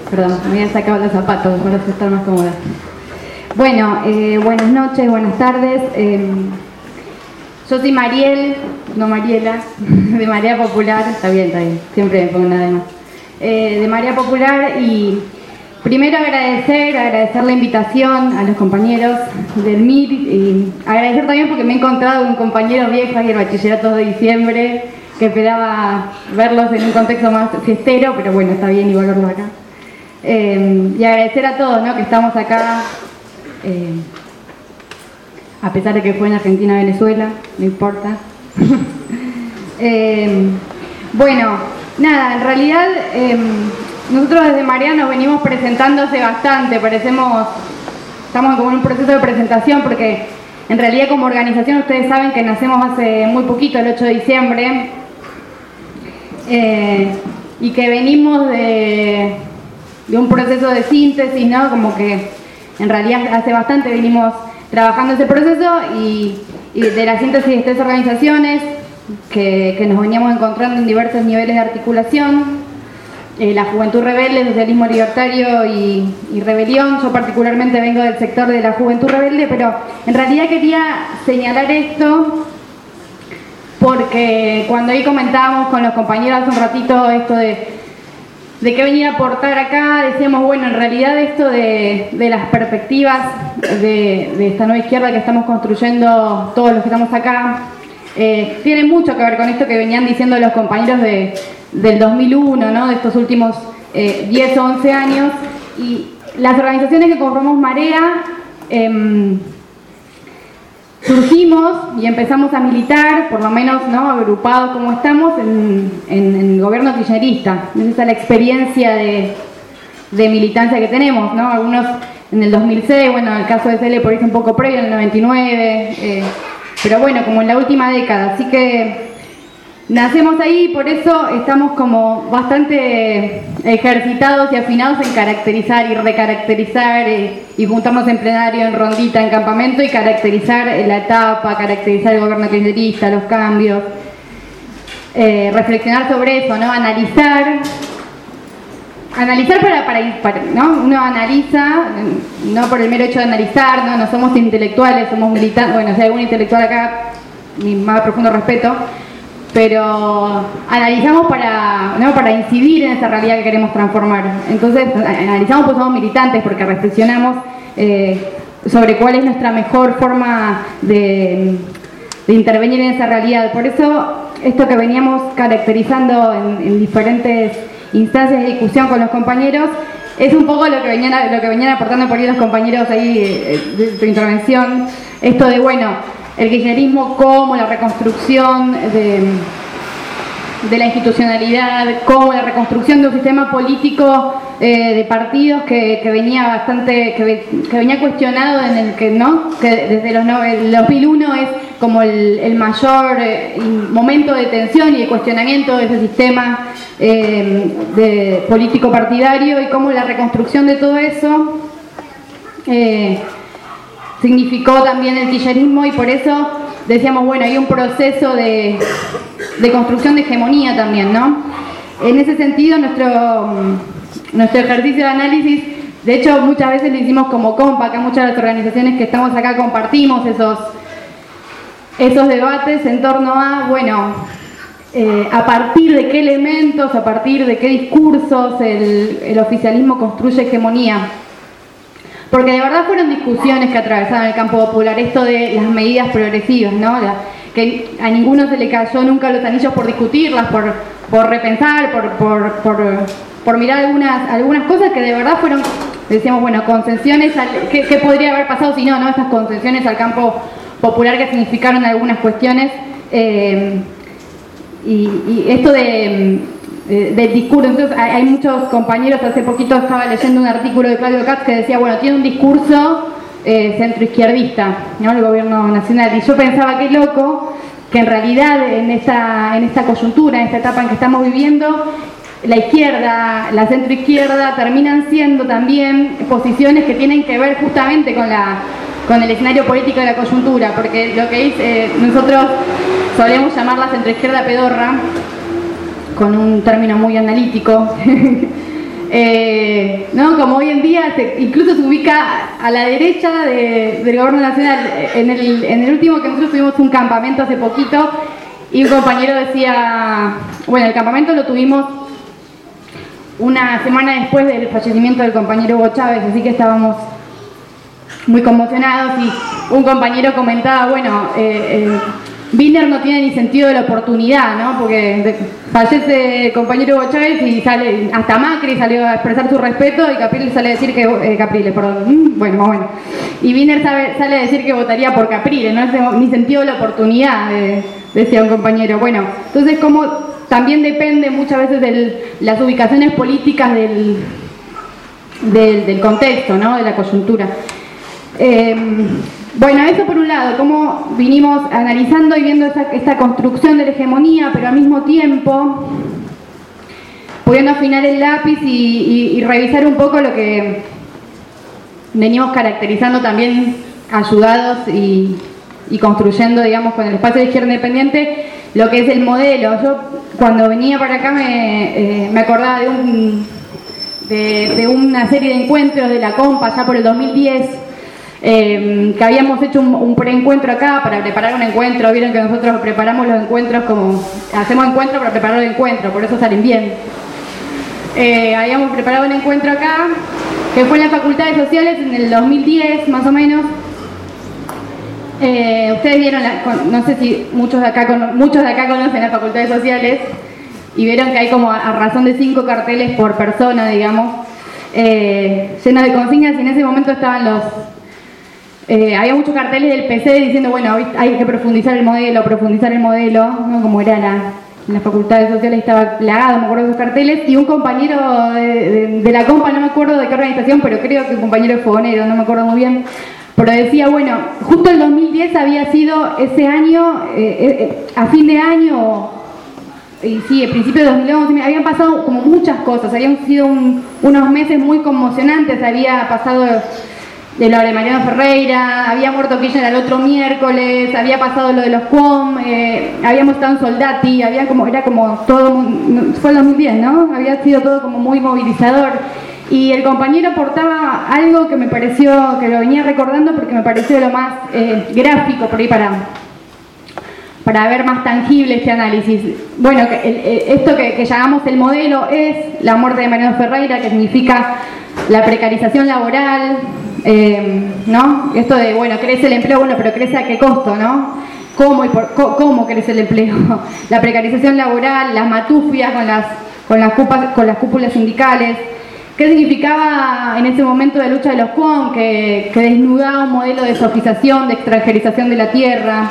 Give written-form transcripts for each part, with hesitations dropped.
Perdón, me había sacado los zapatos para estar más cómoda. Bueno, buenas noches, buenas tardes. Yo soy Mariel, no Mariela, de Marea Popular. Está bien, siempre me pongo nada de más. De Marea Popular, y primero agradecer la invitación a los compañeros del MIR, y agradecer también porque me he encontrado un compañero viejo ahí en el bachillerato de diciembre, que esperaba verlos en un contexto más fiestero, pero bueno, está bien igual verlos acá. Y agradecer a todos, ¿no?, que estamos acá, a pesar de que fue en Argentina, Venezuela, no importa. Bueno, nada, en realidad nosotros desde Marea nos venimos presentando hace bastante, estamos como en un proceso de presentación, porque en realidad como organización ustedes saben que nacemos hace muy poquito, el 8 de diciembre, y que venimos de un proceso de síntesis, ¿no? Como que en realidad hace bastante venimos trabajando ese proceso, y de la síntesis de estas organizaciones que nos veníamos encontrando en diversos niveles de articulación, la Juventud Rebelde, el Socialismo Libertario y Rebelión. Yo particularmente vengo del sector de la Juventud Rebelde, pero en realidad quería señalar esto porque cuando ahí comentábamos con los compañeros hace un ratito esto de qué venir a aportar acá, decíamos, bueno, en realidad esto de las perspectivas de esta nueva izquierda que estamos construyendo todos los que estamos acá, tiene mucho que ver con esto que venían diciendo los compañeros del 2001, ¿no?, de estos últimos 10 o 11 años, y las organizaciones que conformamos Marea surgimos y empezamos a militar, por lo menos, ¿no?, agrupados como estamos, en el gobierno kirchnerista. Esa es la experiencia de militancia que tenemos, ¿no? Algunos en el 2006, bueno, el caso de Cele por ahí un poco previo, en el 99, pero bueno, como en la última década. Así que nacemos ahí, por eso estamos como bastante ejercitados y afinados en caracterizar y recaracterizar, y juntarnos en plenario, en rondita, en campamento, y caracterizar la etapa, caracterizar el gobierno kirchnerista, los cambios, reflexionar sobre eso, ¿no? Analizar para ¿no? Uno analiza, no por el mero hecho de analizar, no somos intelectuales, somos militantes. Bueno, si hay algún intelectual acá, mi más profundo respeto, pero analizamos para incidir en esa realidad que queremos transformar. Entonces analizamos porque somos militantes, porque reflexionamos sobre cuál es nuestra mejor forma de intervenir en esa realidad. Por eso esto que veníamos caracterizando en diferentes instancias de discusión con los compañeros es un poco lo que venían aportando por ahí los compañeros ahí de su intervención, esto de, bueno, el kirchnerismo como la reconstrucción de la institucionalidad, como la reconstrucción de un sistema político de partidos que venía cuestionado, en el que, ¿no?, que desde el 2001 es como el mayor momento de tensión y de cuestionamiento de ese sistema de político partidario, y cómo la reconstrucción de todo eso significó también el kirchnerismo. Y por eso decíamos, bueno, hay un proceso de construcción de hegemonía también, ¿no? En ese sentido, nuestro ejercicio de análisis, de hecho muchas veces lo hicimos como compa, acá muchas de las organizaciones que estamos acá compartimos esos debates en torno a, bueno, a partir de qué elementos, a partir de qué discursos el oficialismo construye hegemonía. Porque de verdad fueron discusiones que atravesaron el campo popular, esto de las medidas progresivas, ¿no? Que a ninguno se le cayó nunca los anillos por discutirlas, por repensar, por mirar algunas cosas que de verdad fueron, decíamos, bueno, concesiones, ¿qué podría haber pasado si no, estas concesiones al campo popular que significaron algunas cuestiones, y esto del discurso. Entonces hay muchos compañeros, hace poquito estaba leyendo un artículo de Claudio Katz que decía, bueno, tiene un discurso centroizquierdista, ¿no?, el gobierno nacional, y yo pensaba, qué loco que en realidad en esta coyuntura, en esta etapa en que estamos viviendo, la izquierda, la centroizquierda terminan siendo también posiciones que tienen que ver justamente con el escenario político de la coyuntura, porque lo que nosotros solemos llamar la centroizquierda pedorra, con un término muy analítico, ¿no? Como hoy en día incluso se ubica a la derecha del gobierno nacional. En el último que nosotros tuvimos un campamento hace poquito y un compañero decía, bueno, el campamento lo tuvimos una semana después del fallecimiento del compañero Hugo Chávez, así que estábamos muy conmocionados y un compañero comentaba, bueno, Wiener no tiene ni sentido de la oportunidad, ¿no? Porque fallece el compañero Hugo Chávez y sale, hasta Macri salió a expresar su respeto y Capriles sale a decir que, Capriles, perdón, bueno, y Wiener sale a decir que votaría por Capriles, no es ni sentido de la oportunidad, decía un compañero. Bueno, entonces como también depende muchas veces de las ubicaciones políticas del contexto, ¿no? De la coyuntura. Bueno, eso por un lado, cómo vinimos analizando y viendo esta construcción de la hegemonía, pero al mismo tiempo pudiendo afinar el lápiz y revisar un poco lo que venimos caracterizando también, ayudados y construyendo, digamos, con el espacio de izquierda independiente, lo que es el modelo. Yo cuando venía para acá me acordaba de una serie de encuentros de la Compa ya por el 2010, que habíamos hecho un preencuentro acá para preparar un encuentro. Vieron que nosotros preparamos los encuentros como hacemos encuentros para preparar el encuentro, por eso salen bien. Habíamos preparado un encuentro acá que fue en la Facultad de Sociales en el 2010 más o menos. Ustedes vieron, no sé si muchos de acá conocen la Facultad de Sociales y vieron que hay como a razón de 5 carteles por persona, digamos, llenos de consignas, y en ese momento estaban había muchos carteles del PC diciendo, bueno, hay que profundizar el modelo, ¿no? Como era en la Facultad de Sociales estaba plagado, me acuerdo de esos carteles, y un compañero de la Compa, no me acuerdo de qué organización, pero creo que un compañero de Fogonero, no me acuerdo muy bien, pero decía, bueno, justo el 2010 había sido ese año, a fin de año, y sí, a principios de 2011, habían pasado como muchas cosas, habían sido unos meses muy conmocionantes, había pasado de lo de Mariano Ferreira, había muerto Kirchner al otro miércoles, había pasado lo de los QOM, habíamos estado en Soldati, era como todo, fue el 2010, ¿no? Había sido todo como muy movilizador. Y el compañero aportaba algo que me pareció, que lo venía recordando porque me pareció lo más gráfico por ahí para ver más tangible este análisis. Bueno, esto que llamamos el modelo es la muerte de Mariano Ferreira, que significa la precarización laboral, ¿no? Esto de, bueno, crece el empleo, bueno, pero crece a qué costo, ¿no? ¿Cómo crece el empleo? La precarización laboral, las matufias con las cúpulas sindicales. ¿Qué significaba en ese momento de lucha de los QOM? Que desnudaba un modelo de sofización, de extranjerización de la tierra,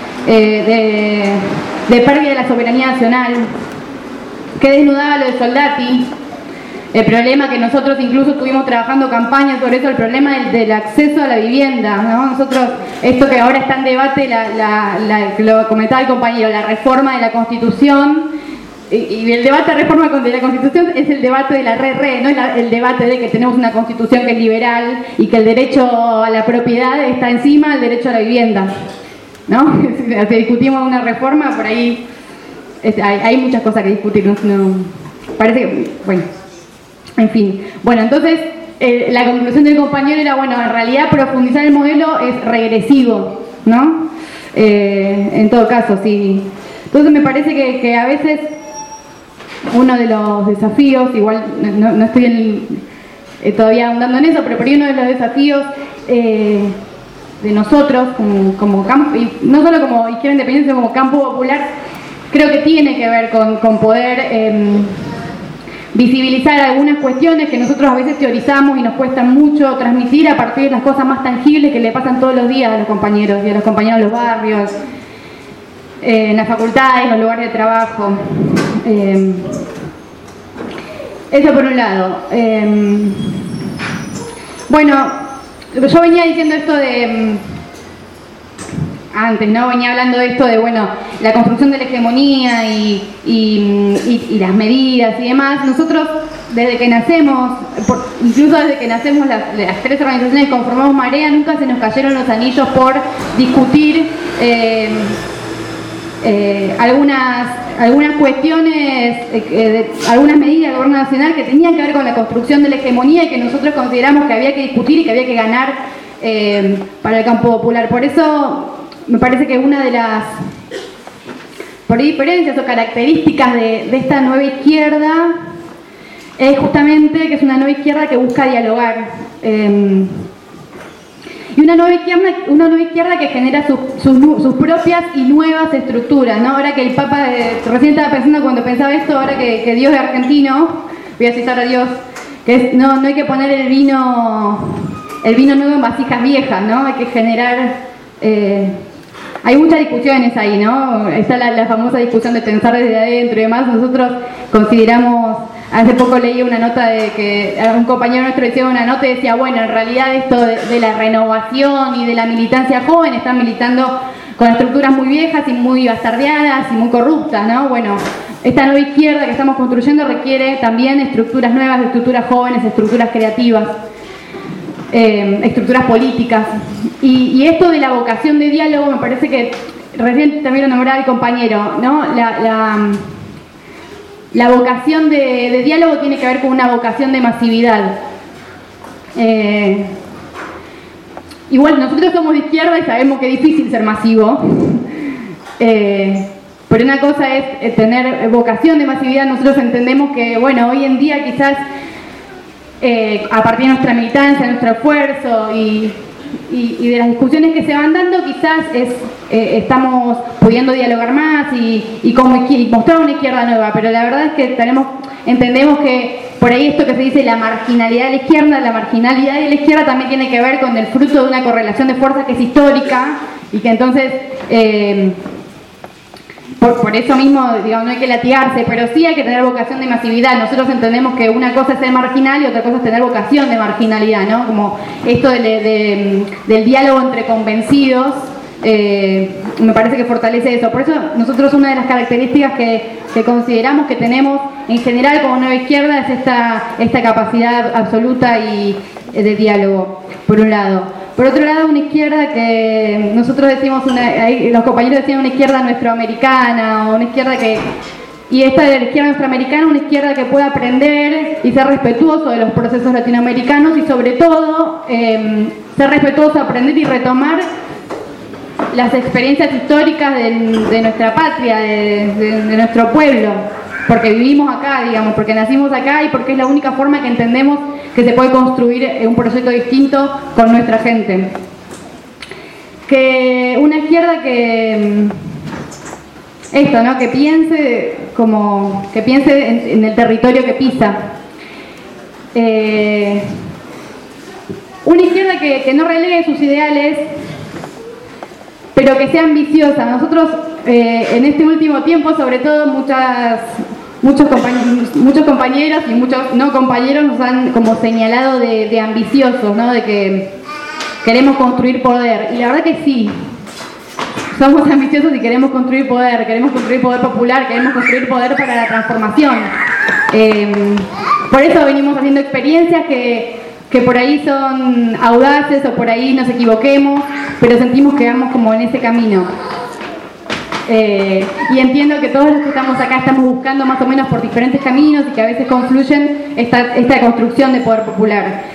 de pérdida de la soberanía nacional. ¿Qué desnudaba lo de Soldati? El problema que nosotros incluso estuvimos trabajando campañas sobre eso, el problema del acceso a la vivienda, ¿no? Nosotros, esto que ahora está en debate, lo comentaba el compañero, la reforma de la Constitución. Y el debate de reforma de la Constitución es el debate de la re, no es el debate de que tenemos una Constitución que es liberal y que el derecho a la propiedad está encima del derecho a la vivienda, ¿no? Si discutimos una reforma, por ahí hay muchas cosas que discutir, no, parece que, bueno, en fin. Bueno, entonces la conclusión del compañero era, bueno, en realidad profundizar el modelo es regresivo, ¿no? En todo caso, sí. Entonces me parece que a veces uno de los desafíos, igual no estoy todavía ahondando en eso, pero por ahí uno de los desafíos de nosotros como campo, y no solo como izquierda independiente, sino como campo popular, creo que tiene que ver con poder visibilizar algunas cuestiones que nosotros a veces teorizamos y nos cuesta mucho transmitir a partir de las cosas más tangibles que le pasan todos los días a los compañeros y a los compañeros de los barrios, en las facultades, en los lugares de trabajo. Eso por un lado. Bueno, yo venía diciendo esto de antes, ¿no? Venía hablando de esto de, bueno, la construcción de la hegemonía y las medidas y demás. Nosotros, desde que nacemos, incluso desde que nacemos las 3 organizaciones que conformamos Marea, nunca se nos cayeron los anillos por discutir algunas algunas cuestiones, algunas medidas del gobierno nacional que tenían que ver con la construcción de la hegemonía y que nosotros consideramos que había que discutir y que había que ganar para el campo popular. Por eso me parece que una de las diferencias o características de esta nueva izquierda es justamente que es una nueva izquierda que busca dialogar. Y una nueva izquierda que genera sus propias y nuevas estructuras, ¿no? Ahora que el Papa, recién estaba pensando cuando pensaba esto, ahora que Dios es argentino, voy a citar a Dios, que no hay que poner el vino nuevo en vasijas viejas, ¿no? Hay que generar... hay muchas discusiones ahí, ¿no? Está la famosa discusión de pensar desde adentro y demás. Nosotros consideramos... Hace poco leí una nota de que un compañero nuestro decía una nota y decía, bueno, en realidad esto de la renovación y de la militancia joven están militando con estructuras muy viejas y muy bastardeadas y muy corruptas, ¿no? Bueno, esta nueva izquierda que estamos construyendo requiere también estructuras nuevas, estructuras jóvenes, estructuras creativas, estructuras políticas. Y esto de la vocación de diálogo me parece que, recién también lo nombraba el compañero, ¿no? La vocación de diálogo tiene que ver con una vocación de masividad. Igual nosotros somos de izquierda y sabemos que es difícil ser masivo, pero una cosa es tener vocación de masividad. Nosotros entendemos que, bueno, hoy en día quizás a partir de nuestra militancia, nuestro esfuerzo y de las discusiones que se van dando, quizás estamos pudiendo dialogar más y mostrar una izquierda nueva, pero la verdad es que entendemos que por ahí esto que se dice la marginalidad de la izquierda también tiene que ver con el fruto de una correlación de fuerzas que es histórica y que entonces por eso mismo, digamos, no hay que latigarse, pero sí hay que tener vocación de masividad. Nosotros entendemos que una cosa es ser marginal y otra cosa es tener vocación de marginalidad, ¿no? Como esto del diálogo entre convencidos, me parece que fortalece eso. Por eso nosotros una de las características que consideramos que tenemos en general como nueva izquierda es esta capacidad absoluta y de diálogo, por un lado. Por otro lado, una izquierda que nosotros decimos, los compañeros decían una izquierda nuestroamericana, o una izquierda que... Y esta de la izquierda nuestroamericana, una izquierda que pueda aprender y ser respetuoso de los procesos latinoamericanos y sobre todo ser respetuoso, aprender y retomar las experiencias históricas de nuestra patria, de nuestro pueblo, porque vivimos acá, digamos, porque nacimos acá y porque es la única forma que entendemos que se puede construir un proyecto distinto con nuestra gente. Que una izquierda que esto, ¿no? Que piense en el territorio que pisa. Una izquierda que no relegue sus ideales, pero que sea ambiciosa. Nosotros en este último tiempo, sobre todo muchos compañeros y muchos no compañeros nos han como señalado de ambiciosos, ¿no? De que queremos construir poder. Y la verdad que sí, somos ambiciosos y queremos construir poder popular, queremos construir poder para la transformación. Por eso venimos haciendo experiencias que por ahí son audaces o por ahí nos equivoquemos, pero sentimos que vamos como en ese camino. Y entiendo que todos los que estamos acá estamos buscando más o menos por diferentes caminos y que a veces confluyen esta construcción de poder popular.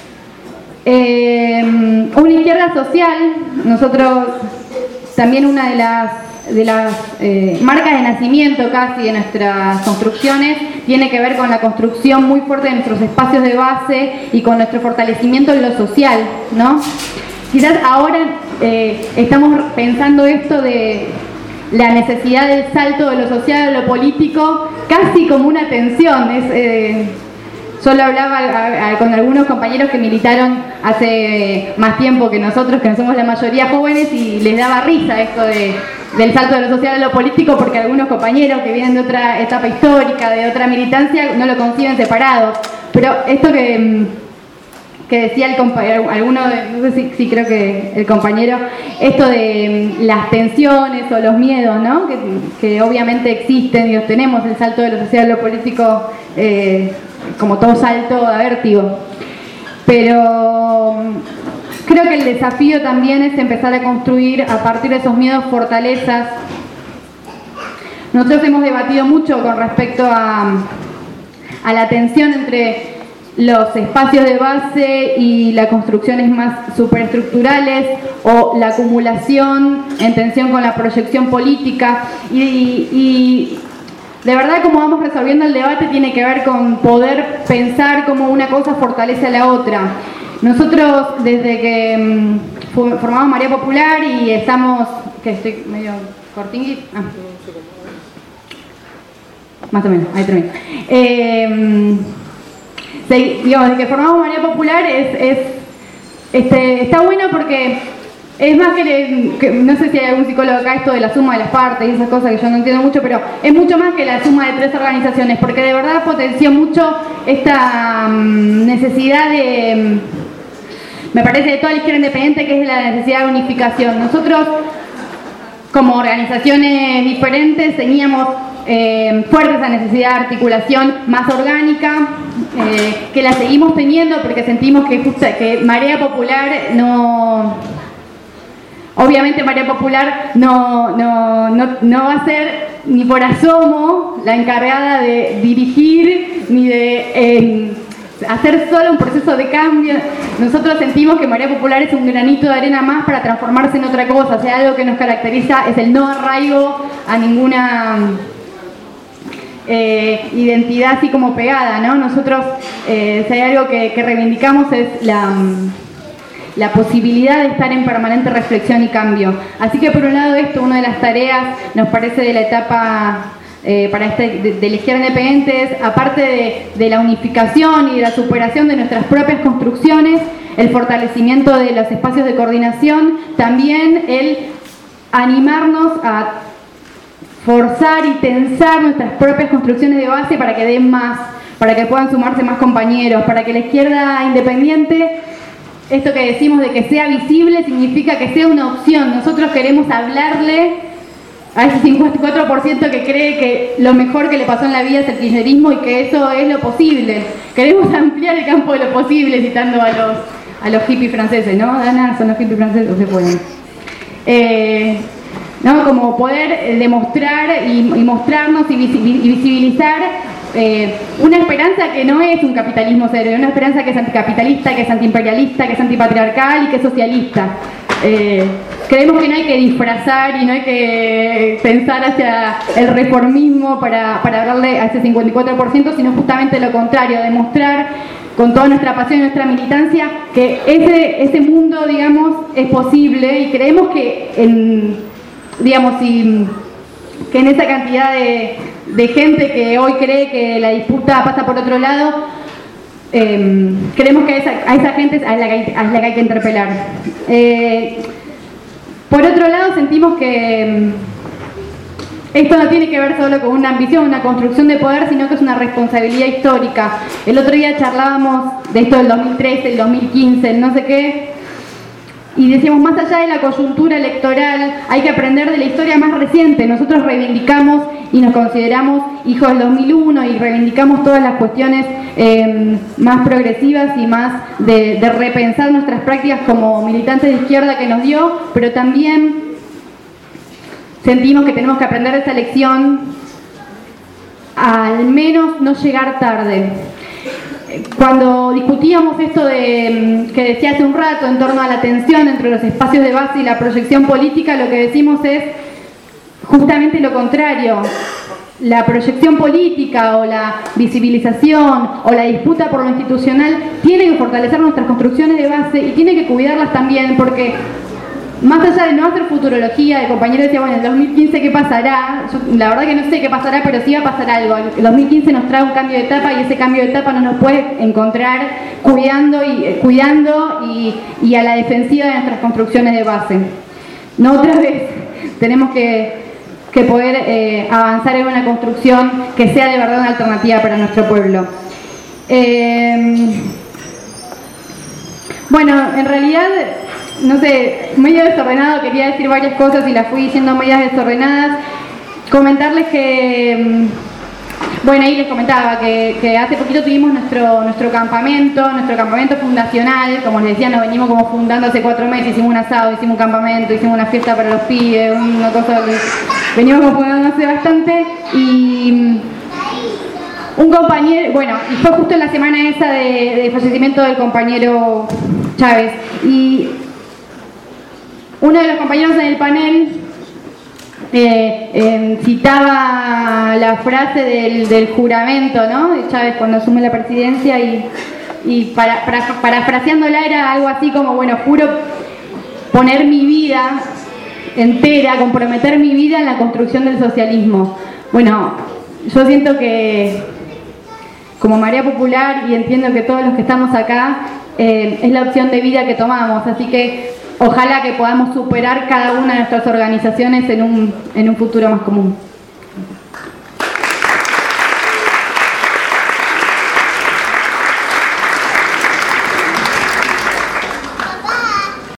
Una izquierda social, nosotros también una de las marcas de nacimiento casi de nuestras construcciones tiene que ver con la construcción muy fuerte de nuestros espacios de base y con nuestro fortalecimiento en lo social, ¿no? Quizás ahora estamos pensando esto de la necesidad del salto de lo social a lo político casi como una tensión. Yo lo hablaba con algunos compañeros que militaron hace más tiempo que nosotros, que no somos la mayoría jóvenes, y les daba risa esto del salto de lo social a lo político, porque algunos compañeros que vienen de otra etapa histórica, de otra militancia, no lo conciben separado. Pero esto que decía el compañero, no sé si creo que el compañero, esto de las tensiones o los miedos, ¿no? Que obviamente existen y los tenemos, el salto de lo social a lo político, como todo salto da vértigo. Pero creo que el desafío también es empezar a construir a partir de esos miedos fortalezas Nosotros hemos debatido mucho con respecto a la tensión entre los espacios de base y las construcciones más superestructurales, o la acumulación en tensión con la proyección política, y de verdad, como vamos resolviendo el debate tiene que ver con poder pensar cómo una cosa fortalece a la otra. Nosotros, desde que formamos Marea Popular y estamos... que estoy medio cortingui... más o menos, ahí termino. Digamos, desde que formamos Marea Popular está bueno porque es más que no sé si hay algún psicólogo acá, esto de la suma de las partes y esas cosas que yo no entiendo mucho, pero es mucho más que la suma de 3 organizaciones, porque de verdad potenció mucho esta necesidad de, me parece, de toda la izquierda independiente, que es la necesidad de unificación. Nosotros, como organizaciones diferentes, teníamos fuerte esa necesidad de articulación más orgánica, que la seguimos teniendo porque sentimos que Marea Popular no... Obviamente Marea Popular no va a ser ni por asomo la encargada de dirigir ni de hacer solo un proceso de cambio. Nosotros sentimos que Marea Popular es un granito de arena más para transformarse en otra cosa. O sea, algo que nos caracteriza es el no arraigo a ninguna identidad así como pegada, ¿no? Nosotros, si hay algo que reivindicamos es la posibilidad de estar en permanente reflexión y cambio. Así que por un lado esto, una de las tareas, nos parece, de la etapa para de la izquierda independiente es, aparte de la unificación y de la superación de nuestras propias construcciones, el fortalecimiento de los espacios de coordinación, también el animarnos a forzar y tensar nuestras propias construcciones de base para que den más, para que puedan sumarse más compañeros, para que la izquierda independiente, esto que decimos de que sea visible, significa que sea una opción. Nosotros queremos hablarle a ese 54% que cree que lo mejor que le pasó en la vida es el kirchnerismo y que eso es lo posible. Queremos ampliar el campo de lo posible, citando a los hippies franceses, ¿no? Dana, son los hippies franceses, o se pueden. ¿No? Como poder demostrar y mostrarnos y visibilizar una esperanza que no es un capitalismo cero, una esperanza que es anticapitalista, que es antiimperialista, que es antipatriarcal y que es socialista. Creemos que no hay que disfrazar y no hay que pensar hacia el reformismo para hablarle a ese 54%, sino justamente lo contrario, demostrar con toda nuestra pasión y nuestra militancia que ese mundo, digamos, es posible, y creemos que que en esa cantidad de gente que hoy cree que la disputa pasa por otro lado, creemos que a esa gente es a la que hay que interpelar. Por otro lado, sentimos que esto no tiene que ver solo con una ambición, una construcción de poder, sino que es una responsabilidad histórica. El otro día charlábamos de esto del 2013, el 2015, el no sé qué, y decíamos, más allá de la coyuntura electoral, hay que aprender de la historia más reciente. Nosotros reivindicamos y nos consideramos hijos del 2001 y reivindicamos todas las cuestiones más progresivas y más de repensar nuestras prácticas como militantes de izquierda que nos dio, pero también sentimos que tenemos que aprender de esa lección, al menos no llegar tarde. Cuando discutíamos esto que decía hace un rato en torno a la tensión entre los espacios de base y la proyección política, lo que decimos es justamente lo contrario. La proyección política o la visibilización o la disputa por lo institucional tiene que fortalecer nuestras construcciones de base y tiene que cuidarlas también, porque más allá de no hacer futurología, el compañero decía, bueno, en el 2015 ¿qué pasará? Yo, la verdad que no sé qué pasará, pero sí va a pasar algo. El 2015 nos trae un cambio de etapa y ese cambio de etapa no nos puede encontrar cuidando y a la defensiva de nuestras construcciones de base. No, otra vez tenemos que poder avanzar en una construcción que sea de verdad una alternativa para nuestro pueblo. Bueno, en realidad, no sé, medio desordenado, quería decir varias cosas y las fui diciendo medias desordenadas. Comentarles que, bueno, ahí les comentaba que hace poquito tuvimos nuestro campamento fundacional. Como les decía, nos venimos como fundando hace 4 meses, hicimos un asado, hicimos un campamento, hicimos una fiesta para los pibes, una cosa venimos confundiéndose bastante y un compañero, bueno, y fue justo en la semana esa de fallecimiento del compañero Chávez, y uno de los compañeros en el panel citaba la frase del juramento, ¿no?, de Chávez cuando asume la presidencia, y parafraseándola era algo así como, bueno, juro poner mi vida entera, comprometer mi vida en la construcción del socialismo. Bueno, yo siento que como Marea Popular, y entiendo que todos los que estamos acá, es la opción de vida que tomamos, así que ojalá que podamos superar cada una de nuestras organizaciones en un futuro más común.